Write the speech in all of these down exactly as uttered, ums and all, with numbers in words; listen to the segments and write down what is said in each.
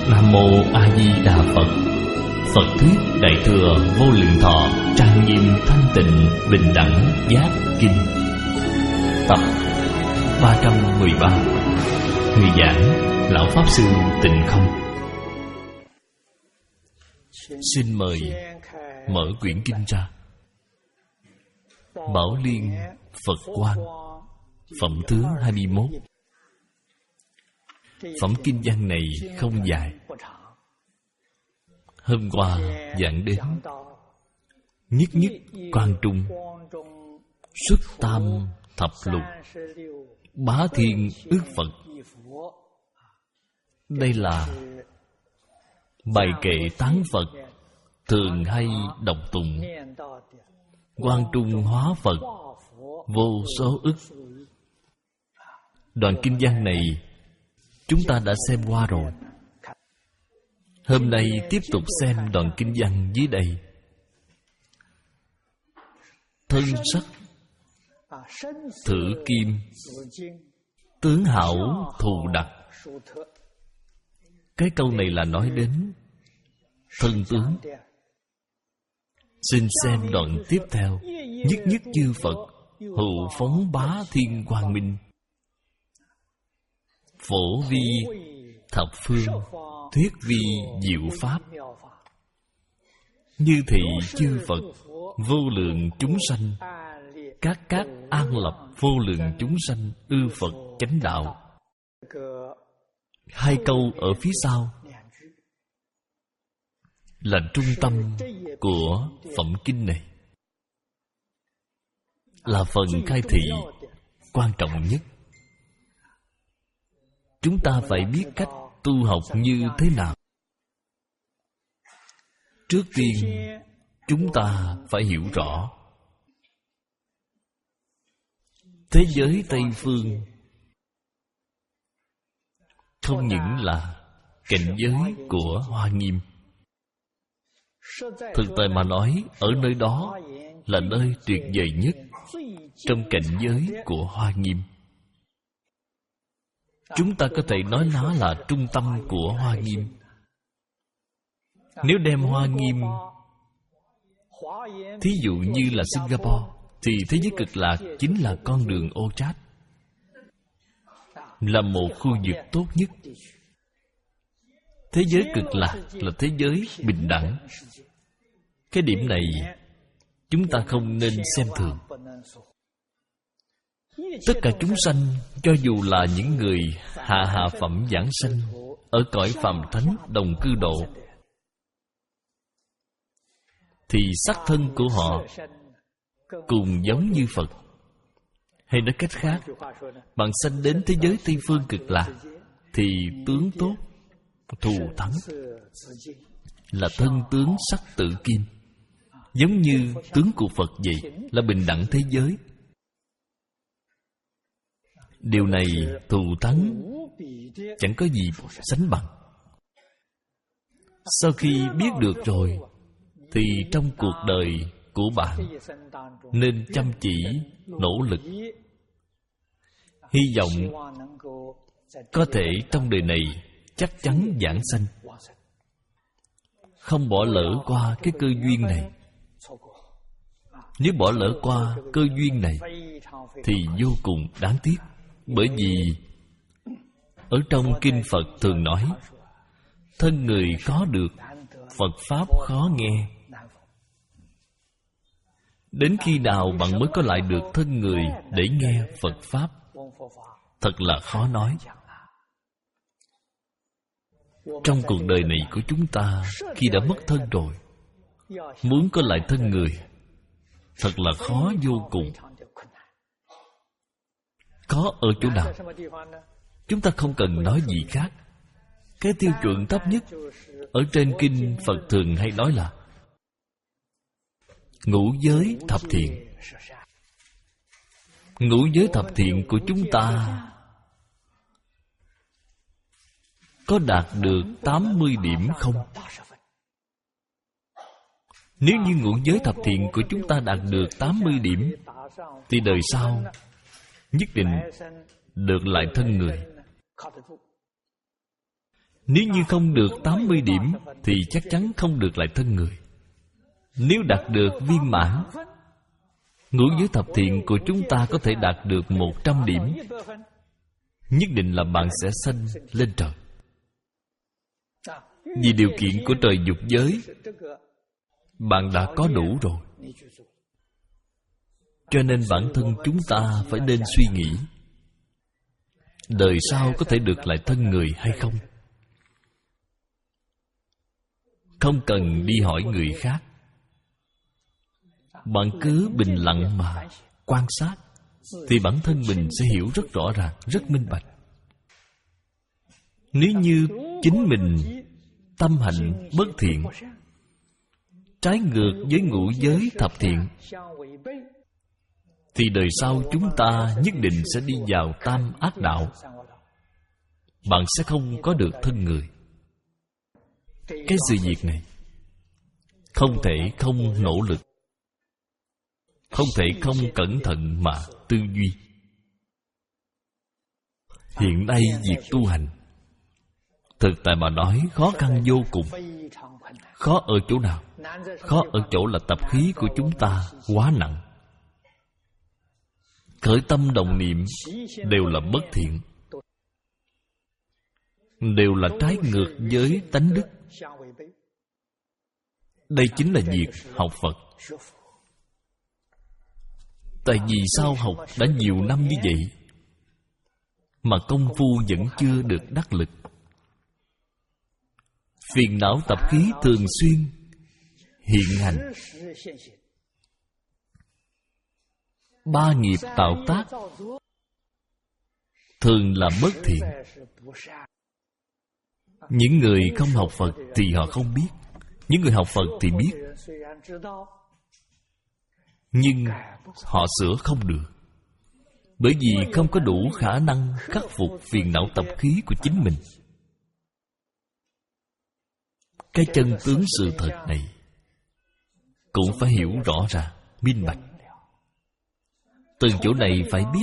Nam Mô A Di Đà Phật. Phật thuyết Đại thừa Vô Lượng Thọ trang nghiêm thanh tịnh bình đẳng giác kinh. Tập ba trăm mười ba. Người giảng Lão Pháp Sư Tịnh Không. Xin mời mở quyển kinh ra. Bảo Liên Phật Quang, phẩm thứ hai mươi mốt. Phẩm kinh văn này không dài. Hôm qua giảng đến nhất nhất quan trung, xuất tam thập lục, bá thiên ước Phật. Đây là bài kệ tán Phật thường hay đọc tụng. Quan trung hóa Phật vô số ức. Đoạn kinh văn này chúng ta đã xem qua rồi. Hôm nay tiếp tục xem đoạn kinh văn dưới đây. Thân sắc thử kim, tướng hảo thù đặc. Cái câu này là nói đến thân tướng. Xin xem đoạn tiếp theo. Nhất nhất chư Phật hữu phóng bá thiên quang minh, phổ vi thập phương, thuyết vi diệu pháp. Như thị chư Phật vô lượng chúng sanh, các các an lập vô lượng chúng sanh ư Phật chánh đạo. Hai câu ở phía sau là trung tâm của phẩm kinh này, là phần khai thị quan trọng nhất. Chúng ta phải biết cách tu học như thế nào. Trước tiên, chúng ta phải hiểu rõ thế giới Tây Phương không những là cảnh giới của Hoa Nghiêm. Thực tại mà nói, ở nơi đó là nơi tuyệt vời nhất trong cảnh giới của Hoa Nghiêm. Chúng ta có thể nói nó là trung tâm của Hoa Nghiêm. Nếu đem Hoa Nghiêm thí dụ như là Singapore, thì thế giới Cực Lạc chính là con đường ô trát, là một khu vực tốt nhất. Thế giới Cực Lạc là thế giới bình đẳng. Cái điểm này chúng ta không nên xem thường. Tất cả chúng sanh, cho dù là những người hạ hạ phẩm giảng sanh, ở cõi phàm thánh đồng cư độ, thì sắc thân của họ cùng giống như Phật. Hay nói cách khác, bạn sanh đến thế giới Tây Phương Cực Lạc thì tướng tốt, thù thắng, là thân tướng sắc tự kim, giống như tướng của Phật vậy, là bình đẳng thế giới. Điều này thù thắng chẳng có gì sánh bằng. Sau khi biết được rồi, thì trong cuộc đời của bạn nên chăm chỉ nỗ lực, hy vọng có thể trong đời này chắc chắn giảng sanh, không bỏ lỡ qua cái cơ duyên này. Nếu bỏ lỡ qua cơ duyên này thì vô cùng đáng tiếc. Bởi vì ở trong kinh Phật thường nói, thân người có được, Phật Pháp khó nghe. Đến khi nào bạn mới có lại được thân người để nghe Phật Pháp? Thật là khó nói. Trong cuộc đời này của chúng ta, khi đã mất thân rồi, muốn có lại thân người thật là khó vô cùng. Khó ở chỗ nào? Chúng ta không cần nói gì khác. Cái tiêu chuẩn thấp nhất ở trên kinh Phật thường hay nói là ngũ giới thập thiện. Ngũ giới thập thiện của chúng ta có đạt được tám mươi điểm không? Nếu như ngũ giới thập thiện của chúng ta đạt được tám mươi điểm, thì đời sau nhất định được lại thân người. Nếu như không được tám mươi điểm thì chắc chắn không được lại thân người. Nếu đạt được viên mãn, ngũ giới thập thiện của chúng ta có thể đạt được một trăm điểm, nhất định là bạn sẽ sanh lên trời. Vì điều kiện của trời dục giới, bạn đã có đủ rồi. Cho nên bản thân chúng ta phải nên suy nghĩ, đời sau có thể được lại thân người hay không. Không cần đi hỏi người khác, bạn cứ bình lặng mà quan sát, thì bản thân mình sẽ hiểu rất rõ ràng, rất minh bạch. Nếu như chính mình tâm hạnh bất thiện, trái ngược với ngũ giới thập thiện, thì đời sau chúng ta nhất định sẽ đi vào tam ác đạo. Bạn sẽ không có được thân người. Cái sự việc này không thể không nỗ lực, không thể không cẩn thận mà tư duy. Hiện nay việc tu hành, thực tại mà nói khó khăn vô cùng. Khó ở chỗ nào? Khó ở chỗ là tập khí của chúng ta quá nặng. Khởi tâm động niệm đều là bất thiện, đều là trái ngược với tánh đức. Đây chính là việc học Phật. Tại vì sao học đã nhiều năm như vậy mà công phu vẫn chưa được đắc lực? Phiền não tập khí thường xuyên hiện hành. Ba nghiệp tạo tác thường là bất thiện. Những người không học Phật thì họ không biết, những người học Phật thì biết, nhưng họ sửa không được, bởi vì không có đủ khả năng khắc phục phiền não tập khí của chính mình. Cái chân tướng sự thật này cũng phải hiểu rõ ràng, minh bạch. Từ chỗ này phải biết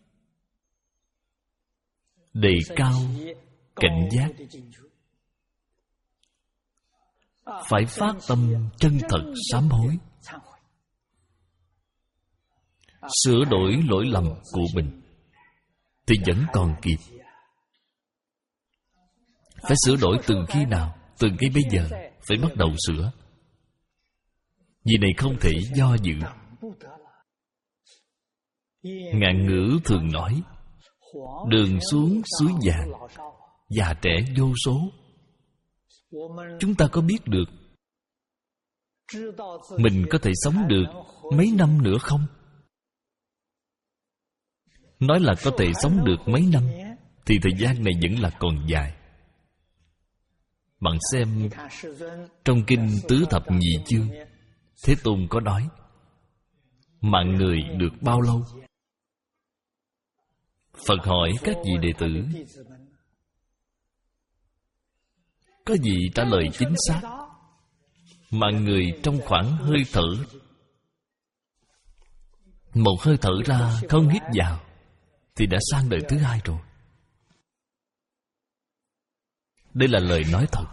đề cao cảnh giác, phải phát tâm chân thật sám hối, sửa đổi lỗi lầm của mình thì vẫn còn kịp. Phải sửa đổi từ khi nào? Từ ngay bây giờ phải bắt đầu sửa. Vì này không thể do dự. Ngạn ngữ thường nói, đường xuống suối vàng, già trẻ vô số. Chúng ta có biết được mình có thể sống được mấy năm nữa không? Nói là có thể sống được mấy năm thì thời gian này vẫn là còn dài. Bạn xem trong kinh Tứ Thập Nhị Chương, Thế Tôn có nói mạng người được bao lâu? Phật hỏi các vị đệ tử, có gì trả lời chính xác? Mạng người trong khoảng hơi thở, một hơi thở ra không hít vào thì đã sang đời thứ hai rồi. Đây là lời nói thật.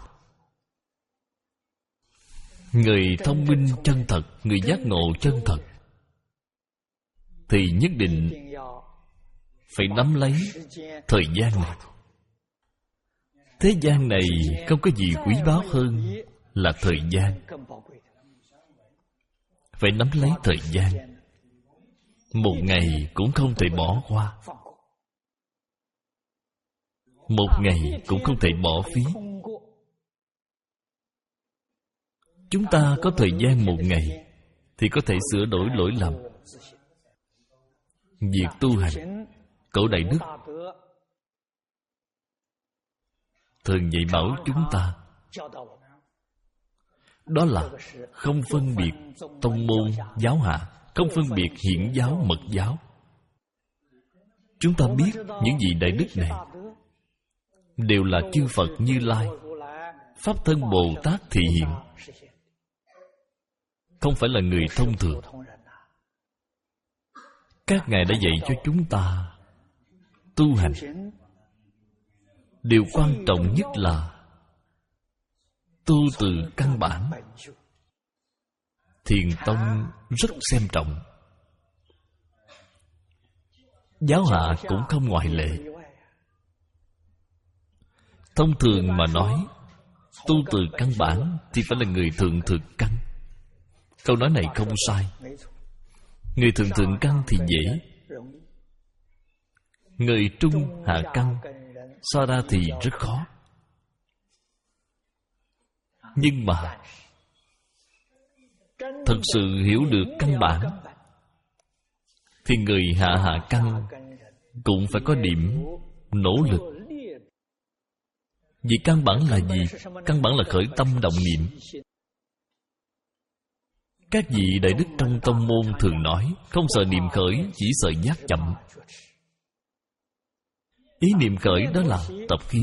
Người thông minh chân thật, người giác ngộ chân thật thì nhất định phải nắm lấy thời gian này. Thế gian này không có gì quý báu hơn là thời gian. Phải nắm lấy thời gian. Một ngày cũng không thể bỏ qua, một ngày cũng không thể bỏ phí. Chúng ta có thời gian một ngày thì có thể sửa đổi lỗi lầm. Việc tu hành, Cổ Đại Đức thường dạy bảo chúng ta, đó là không phân biệt tông môn giáo hạ, không phân biệt hiển giáo mật giáo. Chúng ta biết những vị đại đức này đều là chư Phật Như Lai, Pháp Thân Bồ Tát thị hiện, không phải là người thông thường. Các ngài đã dạy cho chúng ta tu hành. Điều quan trọng nhất là tu từ căn bản, Thiền tông rất xem trọng. Giáo hạ cũng không ngoại lệ. Thông thường mà nói, tu từ căn bản thì phải là người thượng thực căn. Câu nói này không sai. Người thượng thượng căn thì dễ, người trung hạ căn so ra thì rất khó. Nhưng mà thật sự hiểu được căn bản thì người hạ hạ căn cũng phải có điểm nỗ lực. Vì căn bản là gì? Căn bản là khởi tâm động niệm. Các vị đại đức trong tông môn thường nói, không sợ niệm khởi, chỉ sợ giác chậm. Ý niệm khởi đó là tập khí.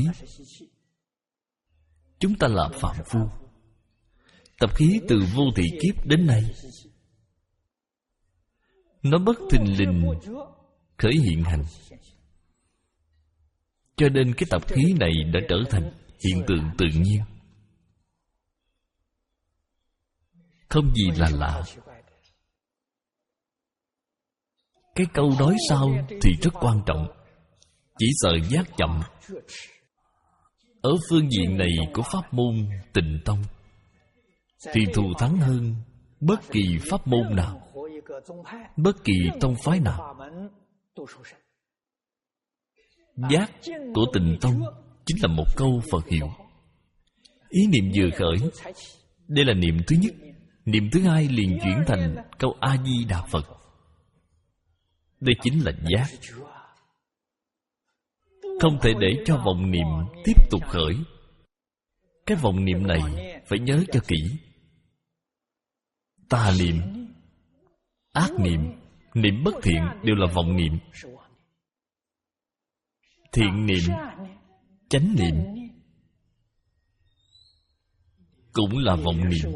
Chúng ta là phàm phu, tập khí từ vô thị kiếp đến nay, nó bất thình lình khởi hiện hành. Cho nên cái tập khí này đã trở thành hiện tượng tự nhiên, không gì là lạ. Cái câu nói sau thì rất quan trọng, chỉ sợ giác chậm. Ở phương diện này của pháp môn Tịnh Tông thì thù thắng hơn bất kỳ pháp môn nào, bất kỳ tông phái nào. Giác của Tịnh Tông chính là một câu Phật hiệu. Ý niệm vừa khởi, đây là niệm thứ nhất. Niệm thứ hai liền chuyển thành câu A-di-đà Phật. Đây chính là giác. Không thể để cho vọng niệm tiếp tục khởi. Cái vọng niệm này phải nhớ cho kỹ. Tà niệm, ác niệm, niệm bất thiện đều là vọng niệm. Thiện niệm, chánh niệm cũng là vọng niệm.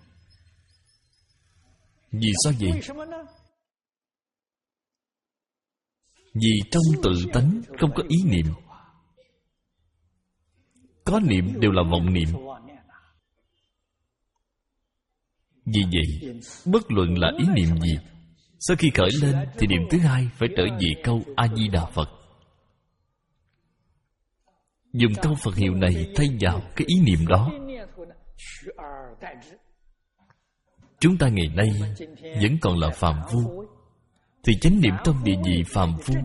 Vì sao vậy? Vì trong tự tánh không có ý niệm. Có niệm đều là vọng niệm. Vì vậy, bất luận là ý niệm gì, sau khi khởi lên thì niệm thứ hai phải trở về câu A-di-đà Phật. Dùng câu Phật hiệu này thay vào cái ý niệm đó. Chúng ta ngày nay vẫn còn là phàm phu, thì chánh niệm trong địa vị phàm phu.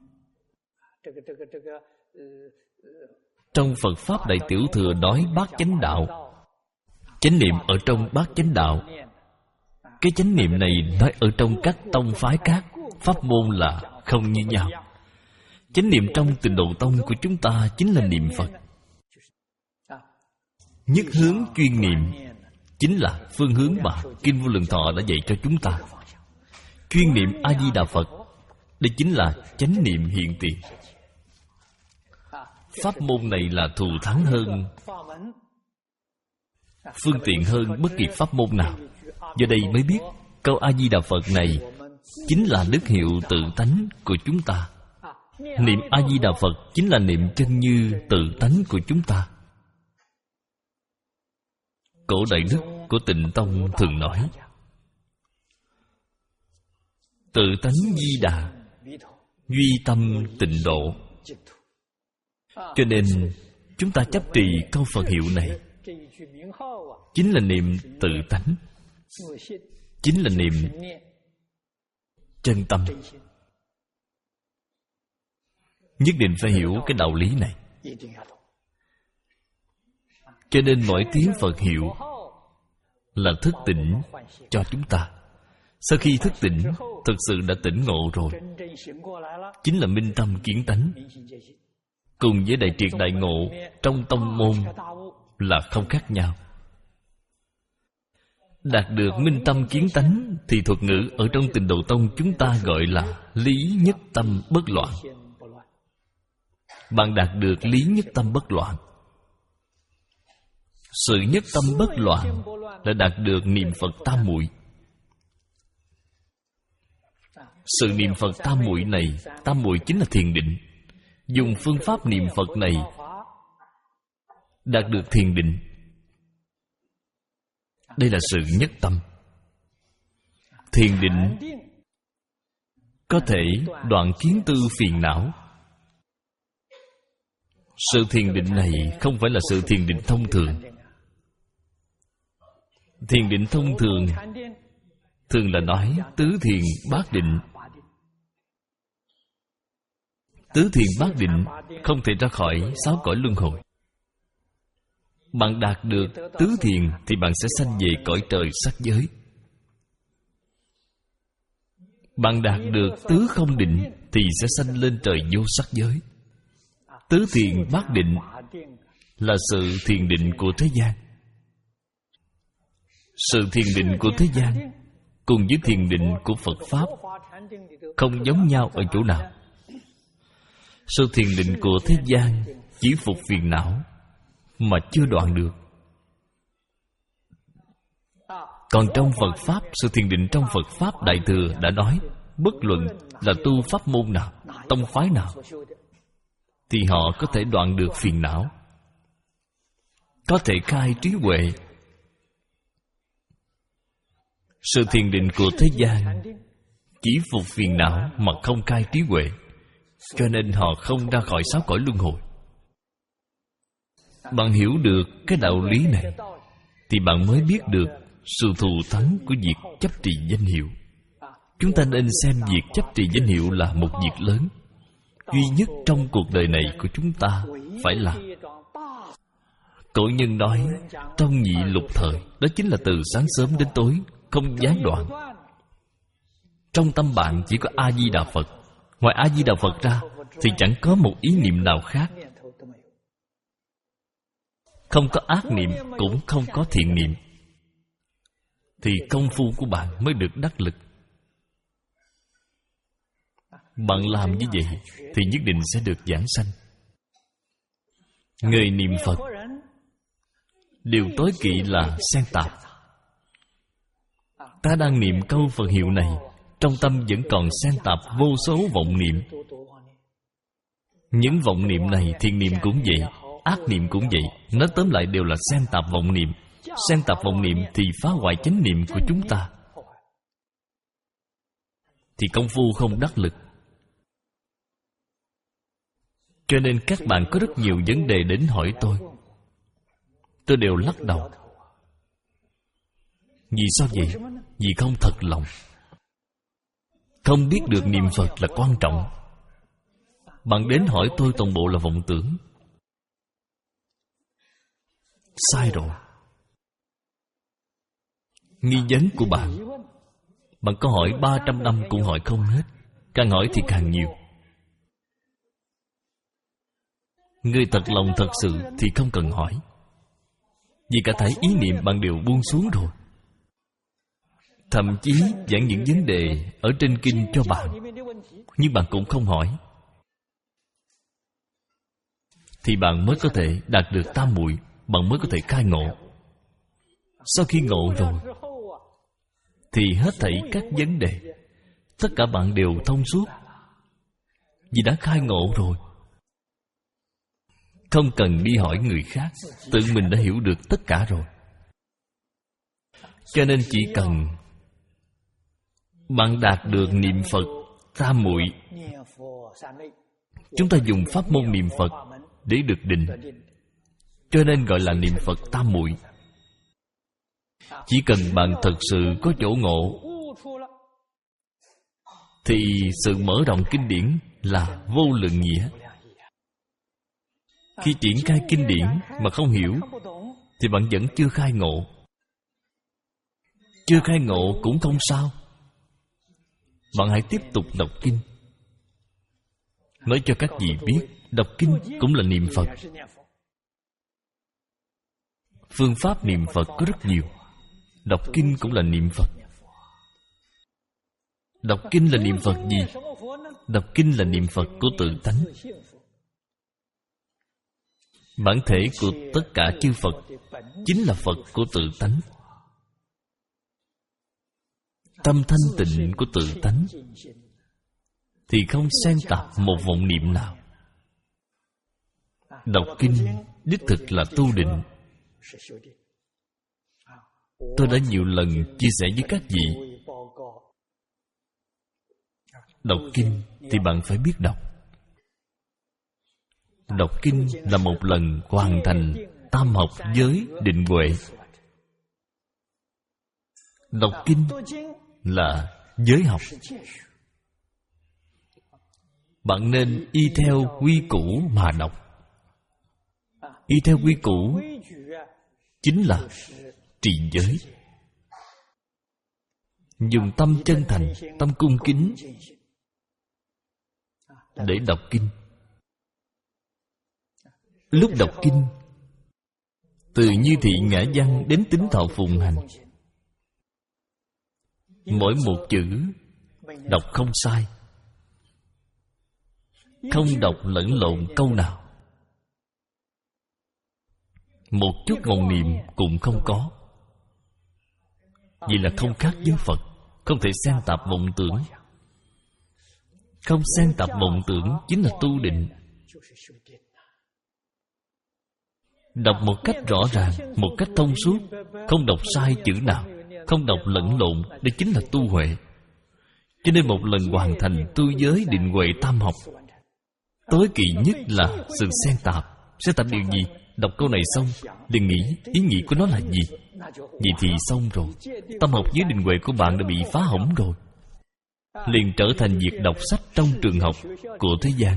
Trong Phật Pháp Đại Tiểu Thừa nói bát chánh đạo. Chánh niệm ở trong bát chánh đạo. Cái chánh niệm này nói ở trong các tông phái các pháp môn là không như nhau. Chánh niệm trong Tịnh Độ Tông của chúng ta chính là niệm Phật. Nhất hướng chuyên niệm chính là phương hướng mà Kinh Vô Lượng Thọ đã dạy cho chúng ta. Chuyên niệm A-di-đà Phật, đây chính là chánh niệm hiện tiền. Pháp môn này là thù thắng hơn, phương tiện hơn bất kỳ pháp môn nào. Giờ đây mới biết câu A-di-đà Phật này chính là đức hiệu tự tánh của chúng ta. Niệm A-di-đà Phật chính là niệm chân như tự tánh của chúng ta. Cổ đại đức của Tịnh Tông thường nói tự tánh di đà, duy tâm tịnh độ. Cho nên chúng ta chấp trì câu Phật hiệu này chính là niệm tự tánh, chính là niệm chân tâm. Nhất định phải hiểu cái đạo lý này. Cho nên mỗi tiếng Phật hiệu là thức tỉnh cho chúng ta. Sau khi thức tỉnh, thực sự đã tỉnh ngộ rồi, chính là minh tâm kiến tánh. Cùng với đại triệt đại ngộ trong tông môn là không khác nhau. Đạt được minh tâm kiến tánh thì thuật ngữ ở trong Tịnh Độ Tông chúng ta gọi là lý nhất tâm bất loạn. Bạn đạt được lý nhất tâm bất loạn. Sự nhất tâm bất loạn là đạt được niệm Phật tam muội. Sự niệm Phật tam muội này, tam muội chính là thiền định. Dùng phương pháp niệm Phật này đạt được thiền định. Đây là sự nhất tâm. Thiền định có thể đoạn kiến tư phiền não. Sự thiền định này không phải là sự thiền định thông thường. Thiền định thông thường thường là nói tứ thiền bát định. Tứ thiền bát định không thể ra khỏi sáu cõi luân hồi. Bạn đạt được tứ thiền thì bạn sẽ sanh về cõi trời sắc giới. Bạn đạt được tứ không định thì sẽ sanh lên trời vô sắc giới. Tứ thiền bát định là sự thiền định của thế gian. Sự thiền định của thế gian cùng với thiền định của Phật Pháp không giống nhau ở chỗ nào? Sự thiền định của thế gian chỉ phục phiền não mà chưa đoạn được. Còn trong Phật Pháp, sự thiền định trong Phật Pháp Đại Thừa đã nói, bất luận là tu pháp môn nào, tông phái nào, thì họ có thể đoạn được phiền não, có thể khai trí huệ. Sự thiền định của thế gian chỉ phục phiền não mà không khai trí huệ, cho nên họ không ra khỏi sáu cõi luân hồi. Bạn hiểu được cái đạo lý này thì bạn mới biết được sự thù thắng của việc chấp trì danh hiệu. Chúng ta nên xem việc chấp trì danh hiệu là một việc lớn, duy nhất trong cuộc đời này của chúng ta phải làm. Cổ nhân nói, trong nhị lục thời, đó chính là từ sáng sớm đến tối, không gián đoạn. Trong tâm bạn chỉ có A-di-đà Phật. Ngoài A-di-đà Phật ra thì chẳng có một ý niệm nào khác. Không có ác niệm, cũng không có thiện niệm, thì công phu của bạn mới được đắc lực. Bạn làm như vậy thì nhất định sẽ được giảng sanh. Người niệm Phật điều tối kỵ là xen tạp. Ta đang niệm câu Phật hiệu này, trong tâm vẫn còn xen tạp vô số vọng niệm. Những vọng niệm này, thiện niệm cũng vậy, ác niệm cũng vậy, nói tóm lại đều là xen tạp vọng niệm. Xen tạp vọng niệm thì phá hoại chánh niệm của chúng ta, thì công phu không đắc lực. Cho nên các bạn có rất nhiều vấn đề đến hỏi tôi, tôi đều lắc đầu. Vì sao vậy? Vì không thật lòng, không biết được niệm Phật là quan trọng. Bạn đến hỏi tôi toàn bộ là vọng tưởng. Sai rồi. Nghi vấn của bạn, bạn có hỏi ba trăm năm cũng hỏi không hết, càng hỏi thì càng nhiều. Người thật lòng thật sự thì không cần hỏi, vì cả thảy ý niệm bạn đều buông xuống rồi. Thậm chí giảng những vấn đề ở trên kinh cho bạn, nhưng bạn cũng không hỏi, thì bạn mới có thể đạt được tam muội, bạn mới có thể khai ngộ. Sau khi ngộ rồi thì hết thảy các vấn đề, tất cả bạn đều thông suốt, vì đã khai ngộ rồi. Không cần đi hỏi người khác, tự mình đã hiểu được tất cả rồi. Cho nên chỉ cần bạn đạt được niệm Phật tam muội, chúng ta dùng pháp môn niệm Phật để được định, cho nên gọi là niệm Phật tam muội. Chỉ cần bạn thật sự có chỗ ngộ, thì sự mở rộng kinh điển là vô lượng nghĩa. Khi triển khai kinh điển mà không hiểu, thì bạn vẫn chưa khai ngộ. Chưa khai ngộ cũng không sao, bạn hãy tiếp tục đọc kinh. Nói cho các vị biết, đọc kinh cũng là niệm Phật. Phương pháp niệm Phật có rất nhiều. Đọc kinh cũng là niệm Phật. Đọc kinh là niệm Phật gì? Đọc kinh là niệm Phật của tự tánh. Bản thể của tất cả chư Phật chính là Phật của tự tánh. Tâm thanh tịnh của tự tánh thì không xen tạp một vọng niệm nào. Đọc kinh đích thực là tu định. Tôi đã nhiều lần chia sẻ với các vị, đọc kinh thì bạn phải biết đọc. Đọc kinh là một lần hoàn thành tam học giới định huệ. Đọc kinh là giới học. Bạn nên y theo quy củ mà đọc. Y theo quy củ chính là trì giới. Dùng tâm chân thành, tâm cung kính để đọc kinh. Lúc đọc kinh, từ Như Thị Ngã Văn đến Tín Thọ Phụng Hành, mỗi một chữ đọc không sai, không đọc lẫn lộn câu nào, một chút ngôn niệm cũng không có. Vì là không khác với Phật, không thể xen tạp vọng tưởng. Không xen tạp vọng tưởng chính là tu định. Đọc một cách rõ ràng, một cách thông suốt, không đọc sai chữ nào, không đọc lẫn lộn, đây chính là tu huệ. Cho nên một lần hoàn thành tu giới định huệ tam học, tối kỵ nhất là sự xen tạp. Xen tạp điều gì? Đọc câu này xong, đừng nghĩ ý nghĩa của nó là gì. Vậy thì xong rồi. Tâm học giới định huệ của bạn đã bị phá hỏng rồi, liền trở thành việc đọc sách trong trường học của thế gian.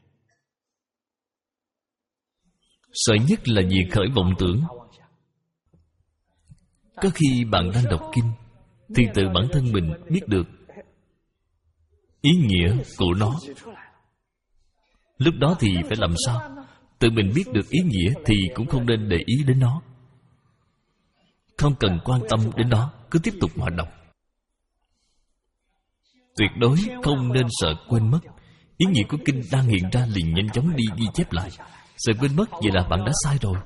Sợ nhất là việc khởi vọng tưởng. Có khi bạn đang đọc kinh thì tự bản thân mình biết được ý nghĩa của nó. Lúc đó thì phải làm sao? Tự mình biết được ý nghĩa thì cũng không nên để ý đến nó, không cần quan tâm đến nó, cứ tiếp tục mà đọc. Tuyệt đối không nên sợ quên mất. Ý nghĩa của kinh đang hiện ra liền nhanh chóng đi ghi chép lại. Sợ quên mất vậy là bạn đã sai rồi.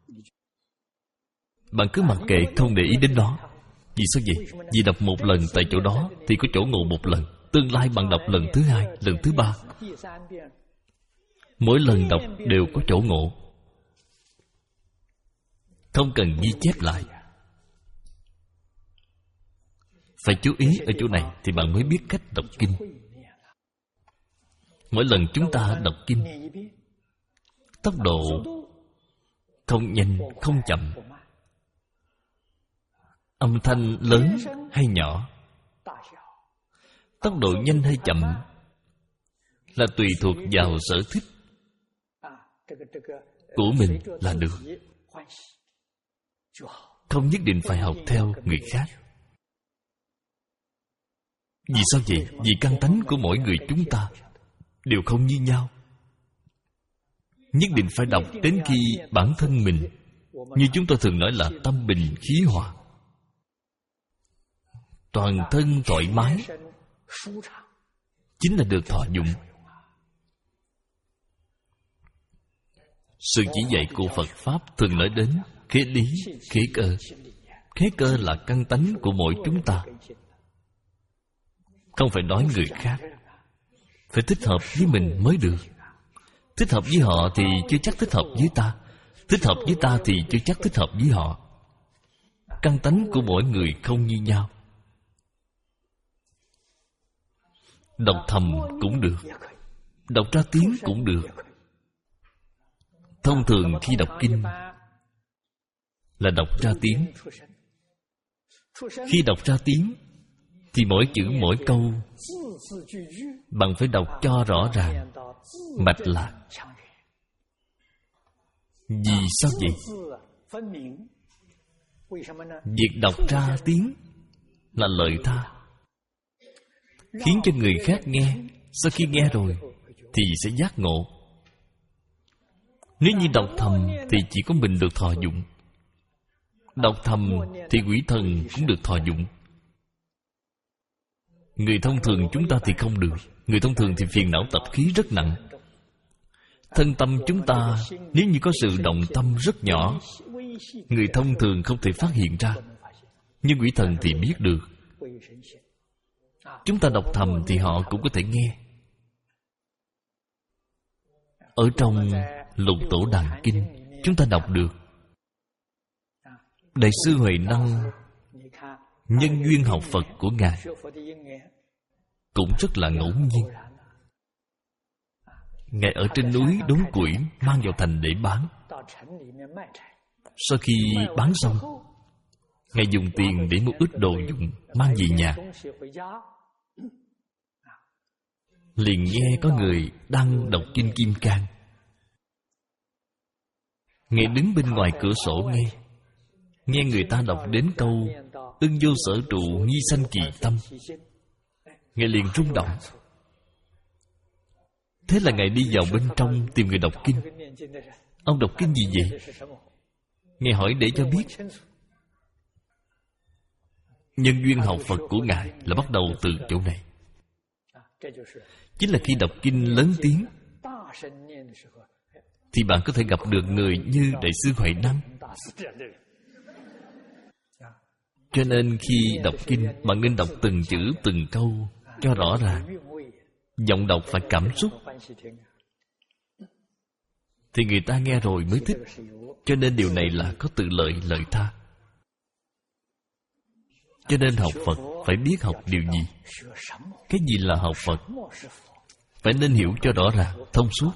Bạn cứ mặc kệ, không để ý đến nó. Vì sao vậy? Vì đọc một lần tại chỗ đó thì có chỗ ngộ một lần. Tương lai bạn đọc lần thứ hai, lần thứ ba, mỗi lần đọc đều có chỗ ngộ, không cần ghi chép lại. Phải chú ý ở chỗ này thì bạn mới biết cách đọc kinh. Mỗi lần chúng ta đọc kinh, tốc độ không nhanh không chậm, âm thanh lớn hay nhỏ, tốc độ nhanh hay chậm là tùy thuộc vào sở thích của mình là được. Không nhất định phải học theo người khác. Vì sao vậy? Vì căn tánh của mỗi người chúng ta đều không như nhau. Nhất định phải đọc đến khi bản thân mình, như chúng tôi thường nói là tâm bình khí hòa, toàn thân thoải mái, chính là được thọ dụng. Sự chỉ dạy của Phật Pháp thường nói đến khế lý, khế cơ. Khế cơ là căn tánh của mỗi chúng ta, không phải nói người khác. Phải thích hợp với mình mới được. Thích hợp với họ thì chưa chắc thích hợp với ta. Thích hợp với ta thì chưa chắc thích hợp với họ. Căn tánh của mỗi người không như nhau. Đọc thầm cũng được, đọc ra tiếng cũng được. Thông thường khi đọc kinh là đọc ra tiếng. Khi đọc ra tiếng thì mỗi chữ mỗi câu bạn phải đọc cho rõ ràng, mạch lạc. Vì sao vậy? Việc đọc ra tiếng là lời tha, khiến cho người khác nghe, sau khi nghe rồi thì sẽ giác ngộ. Nếu như đọc thầm thì chỉ có mình được thọ dụng. Đọc thầm thì quỷ thần cũng được thọ dụng. Người thông thường chúng ta thì không được. Người thông thường thì phiền não tập khí rất nặng. Thân tâm chúng ta nếu như có sự động tâm rất nhỏ, người thông thường không thể phát hiện ra, nhưng quỷ thần thì biết được. Chúng ta đọc thầm thì họ cũng có thể nghe. Ở trong Lục Tổ Đàn Kinh chúng ta đọc được Đại sư Huệ Năng nhân duyên học Phật của Ngài cũng rất là ngẫu nhiên. Ngài ở trên núi đốn củi mang vào thành để bán. Sau khi bán xong, Ngài dùng tiền để mua ít đồ dùng mang về nhà. Liền nghe có người đang đọc kinh Kim Cang. Ngài đứng bên ngoài cửa sổ nghe. Nghe người ta đọc đến câu ưng vô sở trụ nhi sanh kỳ tâm, Ngài liền rung động. Thế là Ngài đi vào bên trong tìm người đọc kinh. Ông đọc kinh gì vậy? Ngài hỏi để cho biết. Nhân duyên học Phật của Ngài là bắt đầu từ chỗ này. Chính là khi đọc kinh lớn tiếng thì bạn có thể gặp được người như Đại sư Huệ Năng. Cho nên khi đọc kinh, bạn nên đọc từng chữ từng câu cho rõ ràng. Giọng đọc phải cảm xúc, thì người ta nghe rồi mới thích. Cho nên điều này là có từ lợi lợi tha. Cho nên học Phật phải biết học điều gì. Cái gì là học Phật? Phải nên hiểu cho rõ ràng, thông suốt.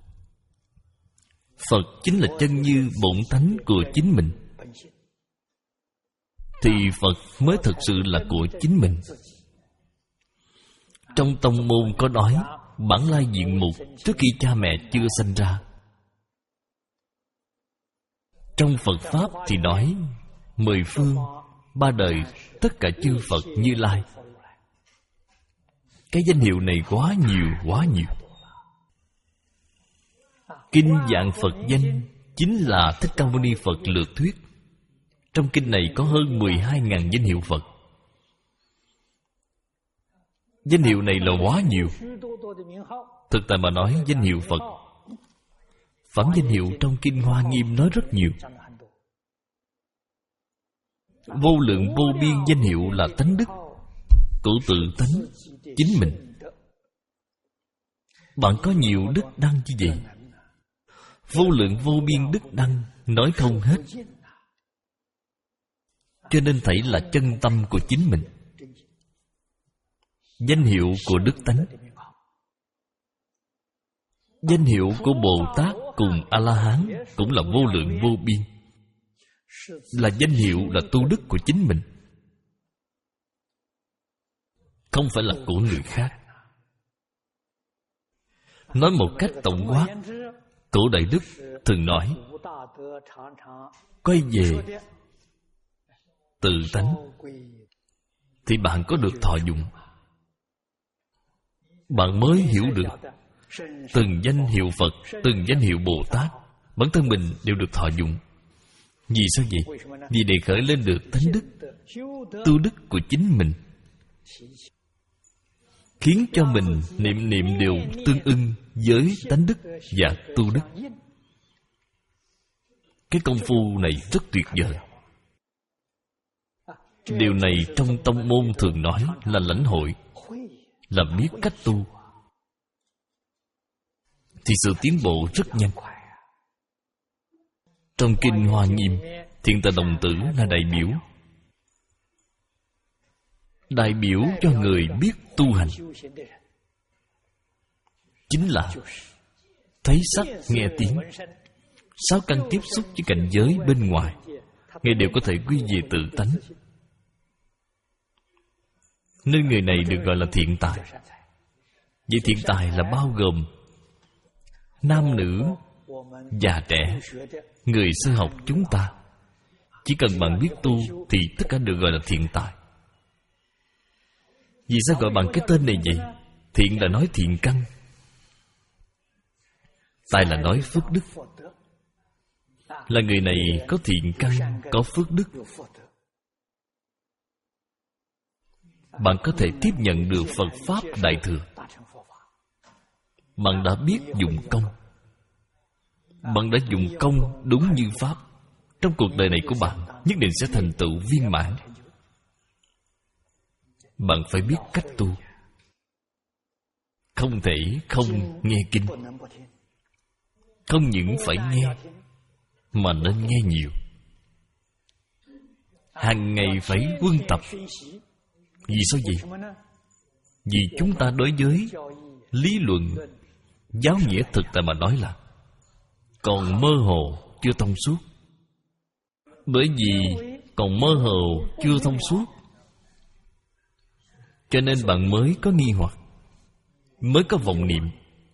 Phật chính là chân như bổn tánh của chính mình, thì Phật mới thực sự là của chính mình. Trong tông môn có nói bản lai diện mục trước khi cha mẹ chưa sanh ra. Trong Phật Pháp thì nói mười phương, ba đời, tất cả chư Phật Như Lai. Cái danh hiệu này quá nhiều, quá nhiều. Kinh Vạn Phật Danh chính là Thích Ca Mâu Ni Phật lược thuyết. Trong kinh này có hơn mười hai nghìn danh hiệu Phật. Danh hiệu này là quá nhiều. Thực tại mà nói, danh hiệu Phật, phẩm danh hiệu trong Kinh Hoa Nghiêm nói rất nhiều. Vô lượng vô biên danh hiệu là tánh đức của tự tánh chính mình. Bạn có nhiều đức đăng như vậy, vô lượng vô biên đức đăng nói không hết. Cho nên thấy là chân tâm của chính mình. Danh hiệu của Đức Tánh, danh hiệu của Bồ Tát cùng A-la-hán cũng là vô lượng vô biên. Là danh hiệu, là tu đức của chính mình, không phải là của người khác. Nói một cách tổng quát, Cổ Đại Đức thường nói quay về tự tánh thì bạn có được thọ dụng. Bạn mới hiểu được từng danh hiệu Phật, từng danh hiệu Bồ Tát, bản thân mình đều được thọ dụng. Vì sao vậy? Vì để khởi lên được tánh đức, tu đức của chính mình, khiến cho mình niệm niệm đều tương ưng với tánh đức và tu đức. Cái công phu này rất tuyệt vời. Điều này trong tông môn thường nói là lãnh hội, là biết cách tu, thì sự tiến bộ rất nhanh. Trong Kinh Hoa Nghiêm, Thiện Tà Đồng Tử là đại biểu. Đại biểu cho người biết tu hành. Chính là thấy sắc, nghe tiếng, sáu căn tiếp xúc với cảnh giới bên ngoài, người đều có thể quy về tự tánh. Nên người này được gọi là thiện tài. Vậy thiện tài là bao gồm nam nữ, già trẻ, người sơ học chúng ta. Chỉ cần bạn biết tu thì tất cả được gọi là thiện tài. Vì sao gọi bằng cái tên này vậy? Thiện là nói thiện căn, tài là nói phước đức. Là người này có thiện căn, có phước đức, bạn có thể tiếp nhận được Phật Pháp Đại Thừa. Bạn đã biết dụng công, bạn đã dụng công đúng như Pháp. Trong cuộc đời này của bạn nhất định sẽ thành tựu viên mãn. Bạn phải biết cách tu, không thể không nghe kinh. Không những phải nghe, mà nên nghe nhiều. hàng ngày phải quân tập. Vì sao vậy? Vì chúng ta đối với lý luận, giáo nghĩa thực tại mà nói là còn mơ hồ, chưa thông suốt. Bởi vì còn mơ hồ, chưa thông suốt, cho nên bạn mới có nghi hoặc, mới có vọng niệm.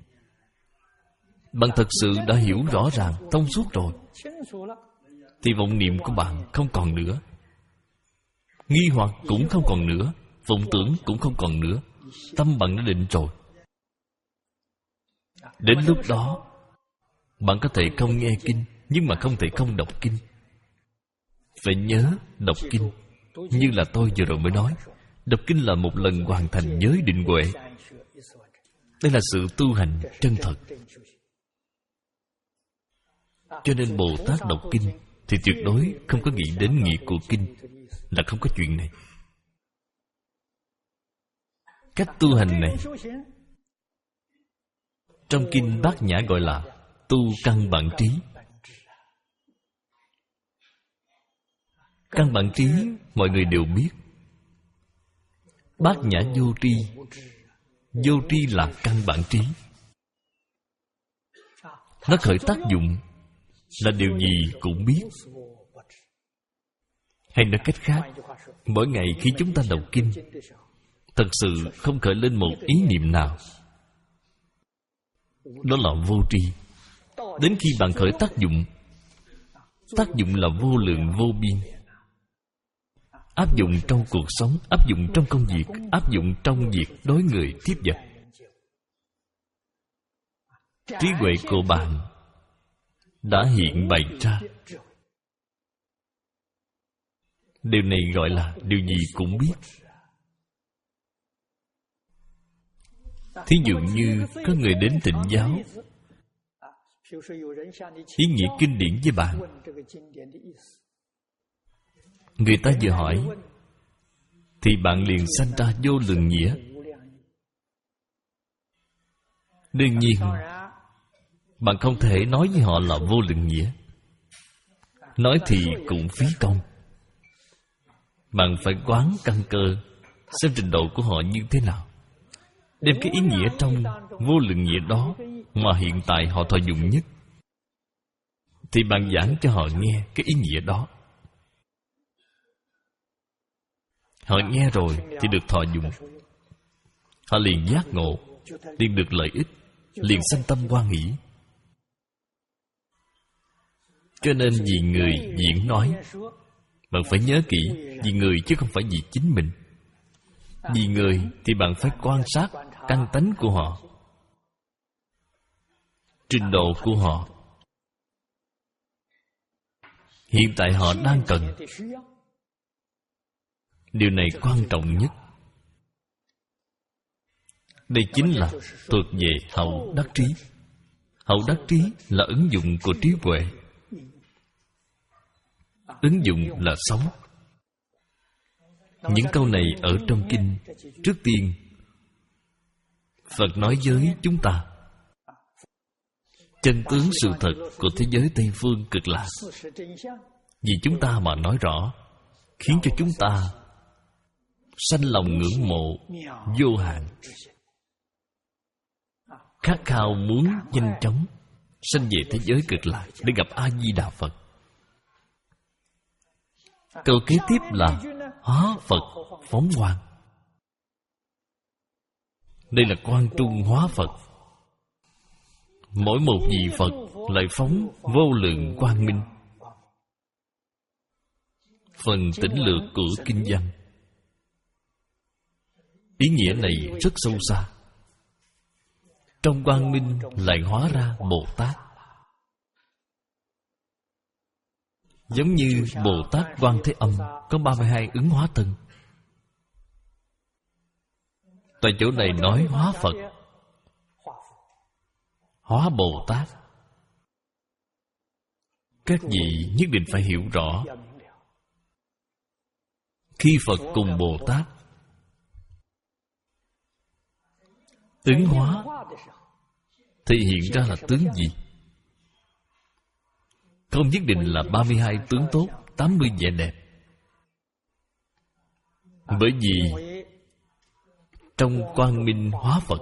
Bạn thật sự đã hiểu rõ ràng, thông suốt rồi, thì vọng niệm của bạn không còn nữa, nghi hoặc cũng không còn nữa, vọng tưởng cũng không còn nữa. Tâm bạn đã định rồi. Đến lúc đó, bạn có thể không nghe kinh, nhưng mà không thể không đọc kinh. Phải nhớ đọc kinh. Như là tôi vừa rồi mới nói, đọc kinh là một lần hoàn thành giới định huệ. Đây là sự tu hành chân thật. Cho nên Bồ Tát đọc kinh thì tuyệt đối không có nghĩ đến nghĩa của kinh, là không có chuyện này. Cách tu hành này trong kinh Bát Nhã gọi là tu căn bản trí. Căn bản trí mọi người đều biết. Bát Nhã vô tri. Vô tri là căn bản trí. Nó khởi tác dụng là điều gì cũng biết. Hay nói cách khác, mỗi ngày khi chúng ta đọc kinh, thật sự không khởi lên một ý niệm nào, đó là vô tri. Đến khi bạn khởi tác dụng, tác dụng là vô lượng vô biên. Áp dụng trong cuộc sống, áp dụng trong công việc, áp dụng trong việc đối người tiếp vật. Trí huệ của bạn đã hiện bày ra. Điều này gọi là điều gì cũng biết. Thí dụ như có người đến Tịnh giáo, ý nghĩa kinh điển với bạn. Người ta vừa hỏi, thì bạn liền sanh ra vô lượng nghĩa. Đương nhiên, bạn không thể nói với họ là vô lượng nghĩa. Nói thì cũng phí công. Bạn phải quán căn cơ, xem trình độ của họ như thế nào, đem cái ý nghĩa trong vô lượng nghĩa đó mà hiện tại họ thọ dụng nhất, thì bạn giảng cho họ nghe cái ý nghĩa đó. Họ nghe rồi thì được thọ dụng, họ liền giác ngộ, liền được lợi ích, liền sanh tâm hoan hỷ. Cho nên vì người diễn nói, bạn phải nhớ kỹ, vì người chứ không phải vì chính mình. Vì người thì bạn phải quan sát căn tánh của họ, trình độ của họ, hiện tại họ đang cần. Điều này quan trọng nhất. Đây chính là thuộc về hậu đắc trí. Hậu đắc trí là ứng dụng của trí huệ. Ứng dụng là sống. Những câu này ở trong kinh, trước tiên Phật nói với chúng ta chân tướng sự thật của thế giới Tây Phương Cực Lạc. Vì chúng ta mà nói rõ, khiến cho chúng ta sanh lòng ngưỡng mộ vô hạn, khát khao muốn nhanh chóng sanh về thế giới Cực Lạc để gặp A Di Đà Phật. Câu kế tiếp là hóa Phật phóng quang. Đây là quang trung hóa Phật. Mỗi một vị Phật lại phóng vô lượng quang minh. Phần tĩnh lược của kinh văn, ý nghĩa này rất sâu xa. Trong quang minh lại hóa ra Bồ Tát. Giống như Bồ Tát Quan Thế Âm có ba mươi hai ứng hóa thân. Tại chỗ này nói hóa Phật, hóa Bồ Tát. Các vị nhất định phải hiểu rõ, khi Phật cùng Bồ Tát ứng hóa thì hiện ra là tướng gì? Không nhất định là ba mươi hai tướng tốt, tám mươi vẻ đẹp. Bởi vì trong quang minh hóa Phật,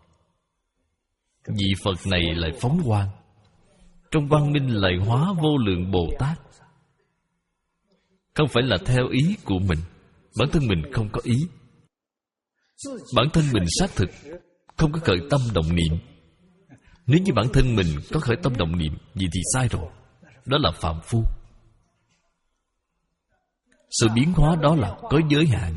vị Phật này lại phóng quang. Trong quang minh lại hóa vô lượng Bồ Tát. Không phải là theo ý của mình. Bản thân mình không có ý. Bản thân mình xác thực không có khởi tâm động niệm. Nếu như bản thân mình có khởi tâm động niệm, vậy thì sai rồi. Đó là phàm phu. Sự biến hóa đó là có giới hạn.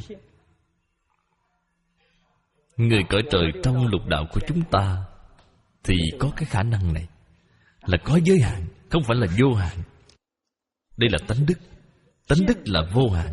Người cõi trời trong lục đạo của chúng ta thì có cái khả năng này, là có giới hạn, không phải là vô hạn. Đây là tánh đức. Tánh đức là vô hạn.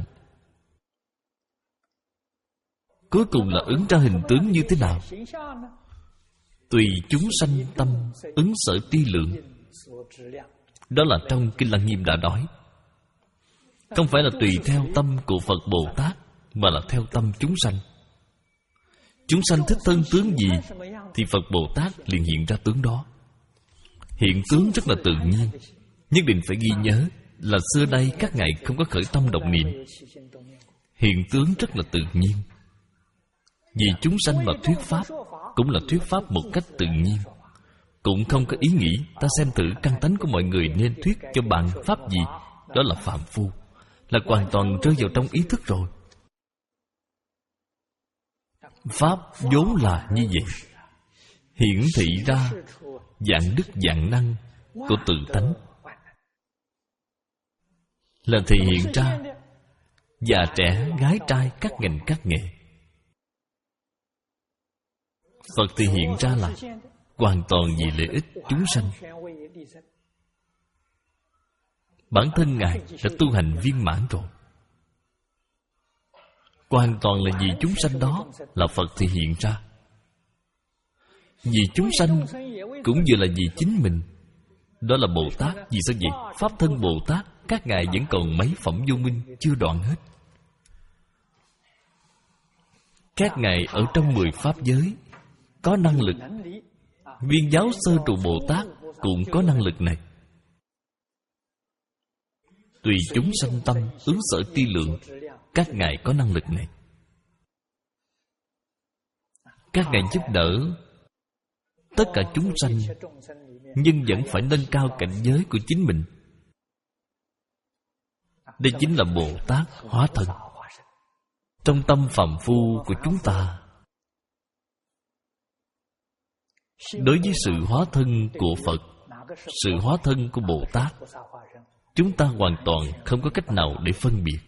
Cuối cùng là ứng ra hình tướng như thế nào? Tùy chúng sanh tâm ứng sở tri lượng. Đó là trong Kinh Lăng Nghiêm đã nói. Không phải là tùy theo tâm của Phật Bồ Tát, mà là theo tâm chúng sanh. Chúng sanh thích thân tướng gì thì Phật Bồ Tát liền hiện ra tướng đó. Hiện tướng rất là tự nhiên. Nhất định phải ghi nhớ là xưa đây các ngài không có khởi tâm động niệm. Hiện tướng rất là tự nhiên. Vì chúng sanh mà thuyết pháp cũng là thuyết pháp một cách tự nhiên, cũng không có ý nghĩ ta xem thử căn tánh của mọi người nên thuyết cho bạn pháp gì. Đó là phàm phu, là hoàn toàn rơi vào trong ý thức rồi. Pháp vốn là như vậy, hiển thị ra dạng đức dạng năng của tự tánh, là thể hiện ra già trẻ gái trai các ngành các nghề. Phật thì hiện ra là hoàn toàn vì lợi ích chúng sanh. Bản thân Ngài đã tu hành viên mãn rồi. Hoàn toàn là vì chúng sanh đó là Phật thì hiện ra. Vì chúng sanh cũng vừa là vì chính mình. Đó là Bồ Tát. Vì sao vậy? Pháp thân Bồ Tát các ngài vẫn còn mấy phẩm vô minh chưa đoạn hết. Các ngài ở trong mười pháp giới có năng lực. Viên giáo sơ trụ Bồ Tát cũng có năng lực này. Tùy chúng sanh tâm ứng sở tri lượng, các ngài có năng lực này. Các ngài giúp đỡ tất cả chúng sanh, nhưng vẫn phải nâng cao cảnh giới của chính mình. Đây chính là Bồ Tát hóa thân. Trong tâm phàm phu của chúng ta, đối với sự hóa thân của Phật, sự hóa thân của Bồ Tát, chúng ta hoàn toàn không có cách nào để phân biệt.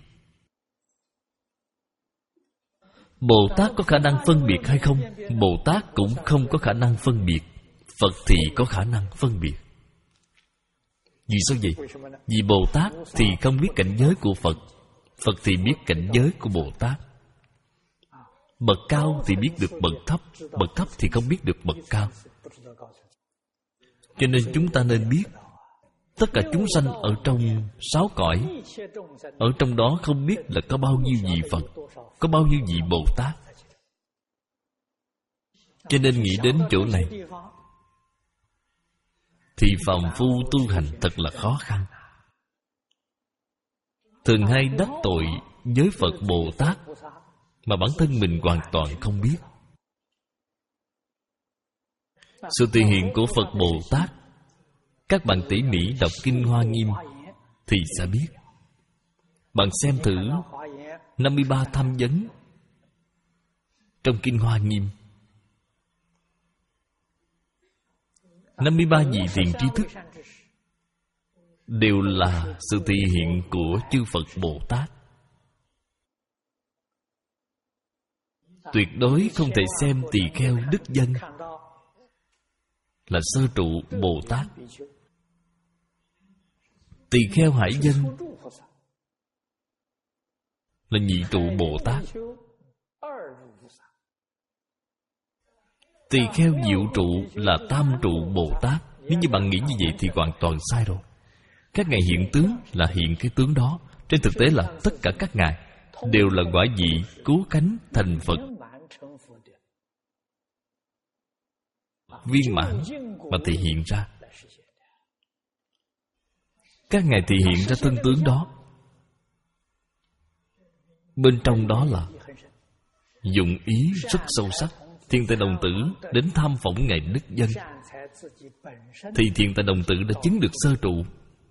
Bồ Tát có khả năng phân biệt hay không? Bồ Tát cũng không có khả năng phân biệt. Phật thì có khả năng phân biệt. Vì sao vậy? Vì Bồ Tát thì không biết cảnh giới của Phật, Phật thì biết cảnh giới của Bồ Tát. Bậc cao thì biết được bậc thấp, bậc thấp thì không biết được bậc cao. Cho nên chúng ta nên biết tất cả chúng sanh ở trong sáu cõi, ở trong đó không biết là có bao nhiêu vị Phật, có bao nhiêu vị Bồ Tát. Cho nên nghĩ đến chỗ này thì phàm phu tu hành thật là khó khăn. Thường hay đắc tội với Phật Bồ Tát mà bản thân mình hoàn toàn không biết. Sự thể hiện của Phật Bồ Tát, các bạn tỉ mỉ đọc Kinh Hoa Nghiêm thì sẽ biết. Bạn xem thử năm mươi ba tham vấn trong Kinh Hoa Nghiêm. năm mươi ba vị thiện tri thức đều là sự thể hiện của chư Phật Bồ Tát. Tuyệt đối không thể xem tỳ kheo đức dân là sơ trụ Bồ Tát. Tỳ kheo hải dân là nhị trụ Bồ Tát. Tỳ kheo diệu trụ là tam trụ Bồ Tát. Nếu như bạn nghĩ như vậy thì hoàn toàn sai rồi. Các ngài hiện tướng là hiện cái tướng đó. Trên thực tế là tất cả các ngài đều là quả vị cứu cánh thành Phật, viên mãn mà thể hiện ra. Các ngài thể hiện ra thân tướng đó, bên trong đó là dụng ý rất sâu sắc. Thiên tài đồng tử đến tham phỏng Ngài Đức Dân, thì Thiên tài đồng tử đã chứng được sơ trụ.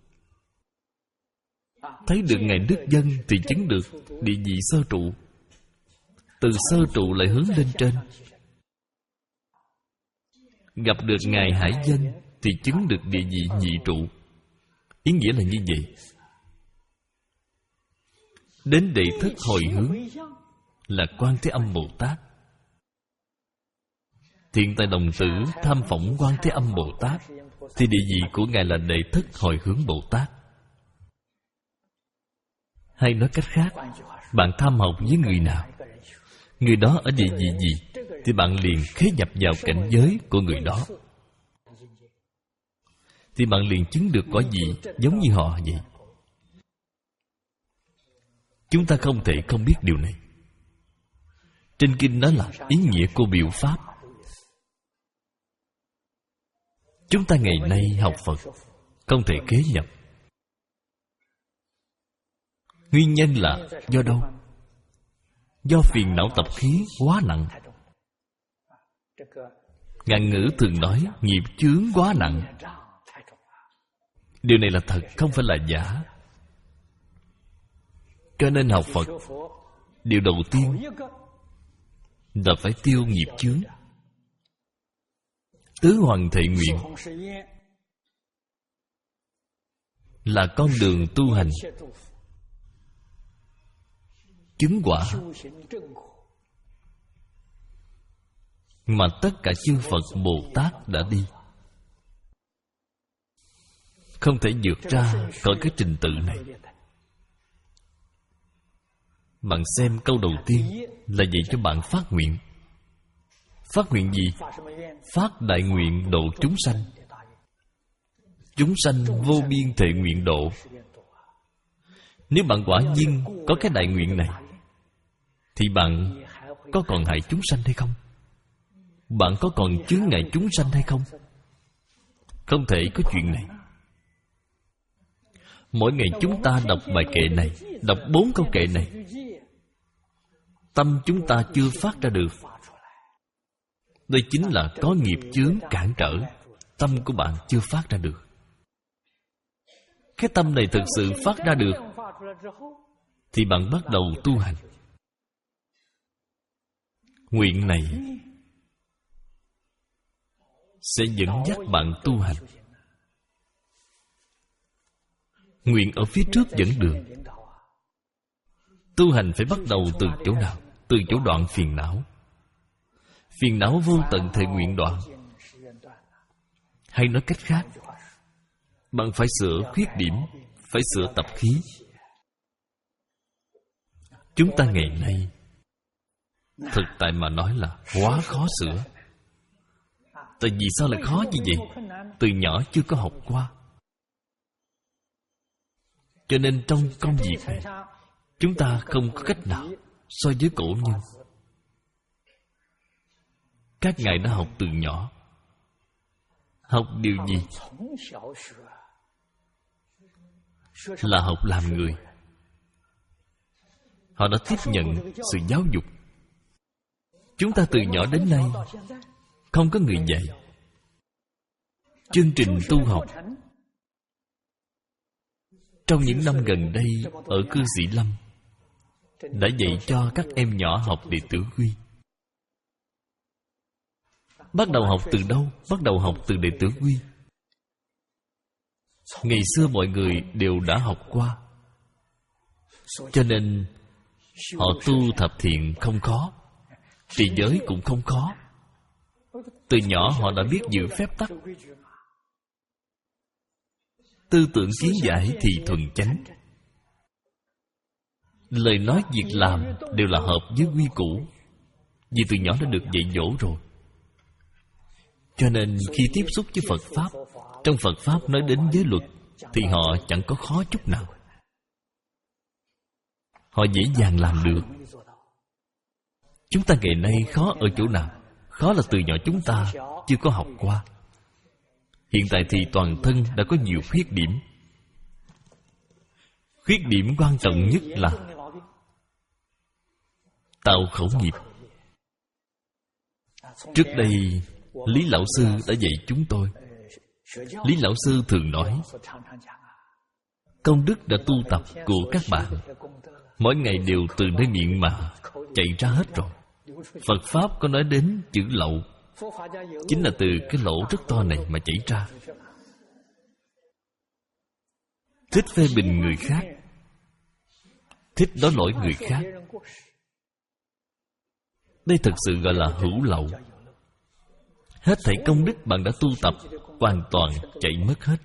Thấy được Ngài Đức Dân thì chứng được địa vị sơ trụ. Từ sơ trụ lại hướng lên trên. Gặp được Ngài Hải Dân thì chứng được địa vị nhị trụ. Ý nghĩa là như vậy. Đến đệ thất hồi hướng là Quan Thế Âm Bồ Tát. Thiện tài đồng tử tham phỏng Quan Thế Âm Bồ Tát, thì địa vị của Ngài là đệ thất hồi hướng Bồ Tát. Hay nói cách khác, bạn tham học với người nào, người đó ở địa vị gì, thì bạn liền khế nhập vào cảnh giới của người đó, thì bạn liền chứng được quả gì giống như họ vậy. Chúng ta không thể không biết điều này. Trên kinh nói là ý nghĩa của biểu pháp. Chúng ta ngày nay học Phật không thể kế nhập. Nguyên nhân là do đâu? Do phiền não tập khí quá nặng. Ngạn ngữ thường nói nghiệp chướng quá nặng. Điều này là thật, không phải là giả. Cho nên học Phật, điều đầu tiên là phải tiêu nghiệp chướng. Tứ Hoàng Thệ Nguyện là con đường tu hành chứng quả mà tất cả chư Phật Bồ Tát đã đi, không thể vượt ra khỏi cái trình tự này. Bạn xem câu đầu tiên là dạy cho bạn phát nguyện. Phát nguyện gì? Phát đại nguyện độ chúng sanh. Chúng sanh vô biên thệ nguyện độ. Nếu bạn quả nhiên có cái đại nguyện này, thì bạn có còn hại chúng sanh hay không? Bạn có còn chướng ngại chúng sanh hay không? Không thể có chuyện này. Mỗi ngày chúng ta đọc bài kệ này, đọc bốn câu kệ này, tâm chúng ta chưa phát ra được. Đây chính là có nghiệp chướng cản trở. Tâm của bạn chưa phát ra được. Cái tâm này thực sự phát ra được, thì bạn bắt đầu tu hành. Nguyện này sẽ dẫn dắt bạn tu hành. Nguyện ở phía trước dẫn đường. Tu hành phải bắt đầu từ chỗ nào? Từ chỗ đoạn phiền não. Phiền não vô tận thệ nguyện đoạn. Hay nói cách khác, bạn phải sửa khuyết điểm, phải sửa tập khí. Chúng ta ngày nay thực tại mà nói là quá khó sửa. Tại vì sao lại khó như vậy? Từ nhỏ chưa có học qua. Cho nên trong công việc này, chúng ta không có cách nào so với cổ nhân. Các ngài đã học từ nhỏ. Học điều gì? Là học làm người. Họ đã tiếp nhận sự giáo dục. Chúng ta từ nhỏ đến nay không có người dạy. Chương trình tu học trong những năm gần đây ở cư Sĩ Lâm đã dạy cho các em nhỏ học Đệ Tử Quy. Bắt đầu học từ đâu? Bắt đầu học từ Đệ Tử Quy. Ngày xưa mọi người đều đã học qua, cho nên họ tu thập thiện không khó, trì giới cũng không khó. Từ nhỏ họ đã biết giữ phép tắc. Tư tưởng kiến giải thì thuần chánh. Lời nói việc làm đều là hợp với quy củ, vì từ nhỏ đã được dạy dỗ rồi. Cho nên khi tiếp xúc với Phật Pháp, trong Phật Pháp nói đến giới luật, thì họ chẳng có khó chút nào. Họ dễ dàng làm được. Chúng ta ngày nay khó ở chỗ nào? Khó là từ nhỏ chúng ta chưa có học qua. Hiện tại thì toàn thân đã có nhiều khuyết điểm. Khuyết điểm quan trọng nhất là tạo khẩu nghiệp. Trước đây Lý Lão Sư đã dạy chúng tôi. Lý Lão Sư thường nói, công đức đã tu tập của các bạn mỗi ngày đều từ nơi miệng mà chạy ra hết rồi. Phật Pháp có nói đến chữ lậu, chính là từ cái lỗ rất to này mà chảy ra. Thích phê bình người khác, thích nói lỗi người khác, đây thực sự gọi là hữu lậu. Hết thảy công đức bạn đã tu tập hoàn toàn chạy mất hết.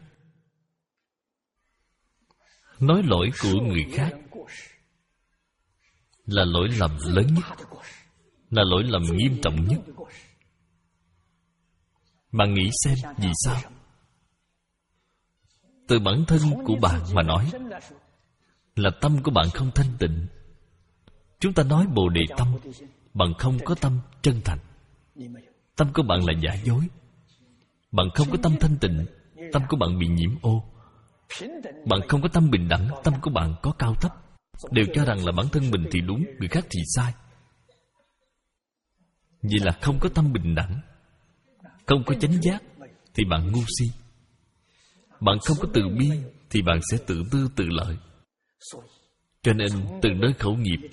Nói lỗi của người khác là lỗi lầm lớn nhất, là lỗi lầm nghiêm trọng nhất. Bạn nghĩ xem vì sao? Từ bản thân của bạn mà nói, là tâm của bạn không thanh tịnh. Chúng ta nói Bồ Đề tâm, bạn không có tâm chân thành. Tâm của bạn là giả dối. Bạn không có tâm thanh tịnh, tâm của bạn bị nhiễm ô. Bạn không có tâm bình đẳng, tâm của bạn có cao thấp, đều cho rằng là bản thân mình thì đúng, người khác thì sai. Vậy là không có tâm bình đẳng, không có chánh giác, thì bạn ngu si. Bạn không có từ bi, thì bạn sẽ tự tư tự lợi. Cho nên từ nơi khẩu nghiệp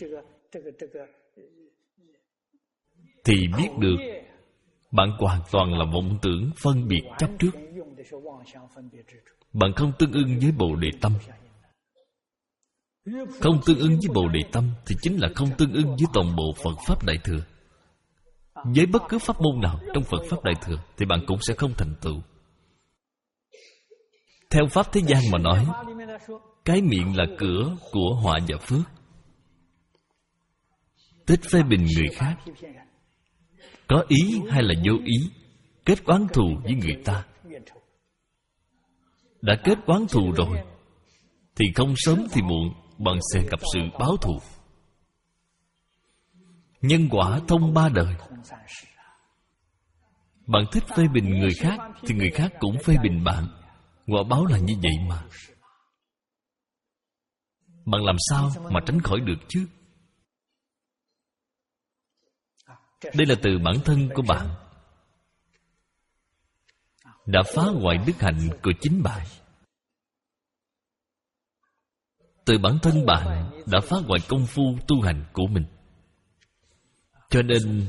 thì biết được bạn hoàn toàn là vọng tưởng phân biệt chấp trước. Bạn không tương ưng với Bồ Đề tâm. Không tương ưng với Bồ Đề tâm thì chính là không tương ưng với toàn bộ Phật Pháp Đại Thừa. Với bất cứ pháp môn nào trong Phật Pháp Đại Thừa thì bạn cũng sẽ không thành tựu. Theo Pháp thế gian mà nói, cái miệng là cửa của họa và phước. Thích phê bình người khác, có ý hay là vô ý, kết oán thù với người ta. Đã kết oán thù rồi thì không sớm thì muộn bạn sẽ gặp sự báo thù. Nhân quả thông ba đời. Bạn thích phê bình người khác thì người khác cũng phê bình bạn. Quả báo là như vậy mà. Bạn làm sao mà tránh khỏi được chứ? Đây là từ bản thân của bạn đã phá hoại đức hạnh của chính bạn. Từ bản thân bạn đã phá hoại công phu tu hành của mình. Cho nên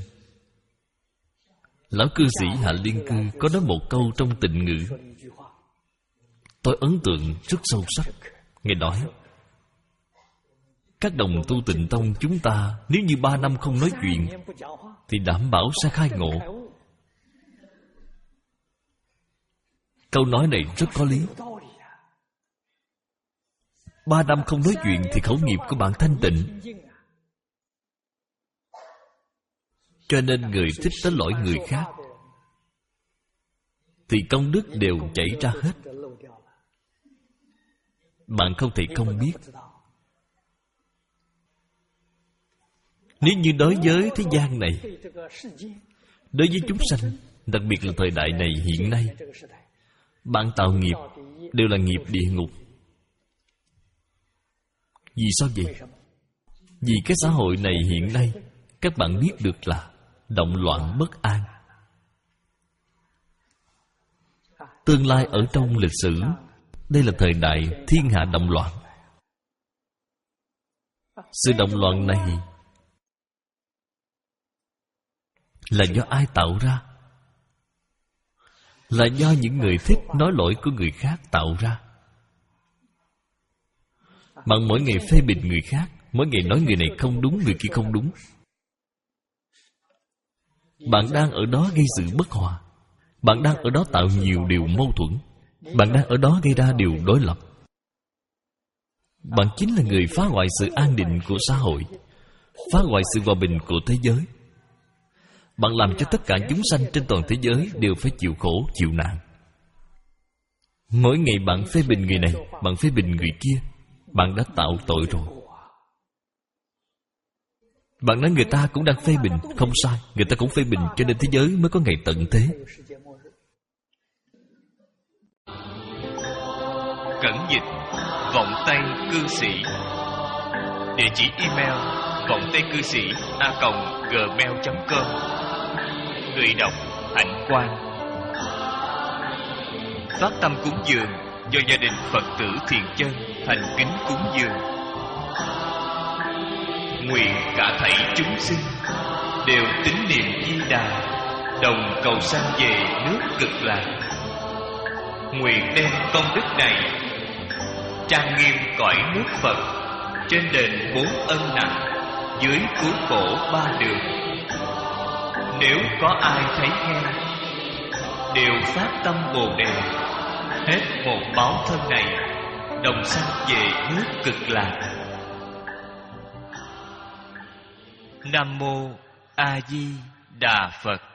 lão cư sĩ Hạ Liên Cư có nói một câu trong Tịnh Ngữ, tôi ấn tượng rất sâu sắc. Ngài nói, các đồng tu Tịnh Tông chúng ta nếu như ba năm không nói chuyện thì đảm bảo sẽ khai ngộ. Câu nói này rất có lý. Ba năm không nói chuyện thì khẩu nghiệp của bạn thanh tịnh. Cho nên người thích đánh lỗi người khác thì công đức đều chảy ra hết. Bạn không thể không biết. Nếu như đối với thế gian này, đối với chúng sanh, đặc biệt là thời đại này hiện nay, bạn tạo nghiệp đều là nghiệp địa ngục. Vì sao vậy? Vì cái xã hội này hiện nay, các bạn biết được là động loạn bất an. Tương lai ở trong lịch sử, đây là thời đại thiên hạ động loạn. Sự động loạn này là do ai tạo ra? Là do những người thích nói lỗi của người khác tạo ra. Bạn mỗi ngày phê bình người khác, mỗi ngày nói người này không đúng, người kia không đúng. Bạn đang ở đó gây sự bất hòa. Bạn đang ở đó tạo nhiều điều mâu thuẫn. Bạn đang ở đó gây ra điều đối lập. Bạn chính là người phá hoại sự an định của xã hội, phá hoại sự hòa bình của thế giới. Bạn làm cho tất cả chúng sanh trên toàn thế giới đều phải chịu khổ, chịu nạn. Mỗi ngày bạn phê bình người này, bạn phê bình người kia, bạn đã tạo tội rồi. Bạn nói người ta cũng đang phê bình, không sai, người ta cũng phê bình, cho nên thế giới mới có ngày tận thế. Cẩn dịch Vọng Tây Cư Sĩ. Địa chỉ email vọng tây cư sĩ a còng gmail chấm com. người đọc hạnh quan. Phát tâm cúng dường do gia đình Phật tử Thiện Chân thành kính cúng dường. Nguyện cả thảy chúng sinh đều tín niệm Di Đà, đồng cầu sanh về nước Cực Lạc. Nguyện đem công đức này trang nghiêm cõi nước Phật, trên đền bốn ân nặng, dưới cứu khổ ba đường. Nếu có ai thấy nghe, đều phát tâm Bồ Đề, hết một báo thân này, đồng sanh về nước Cực Lạc. Nam mô A Di Đà Phật.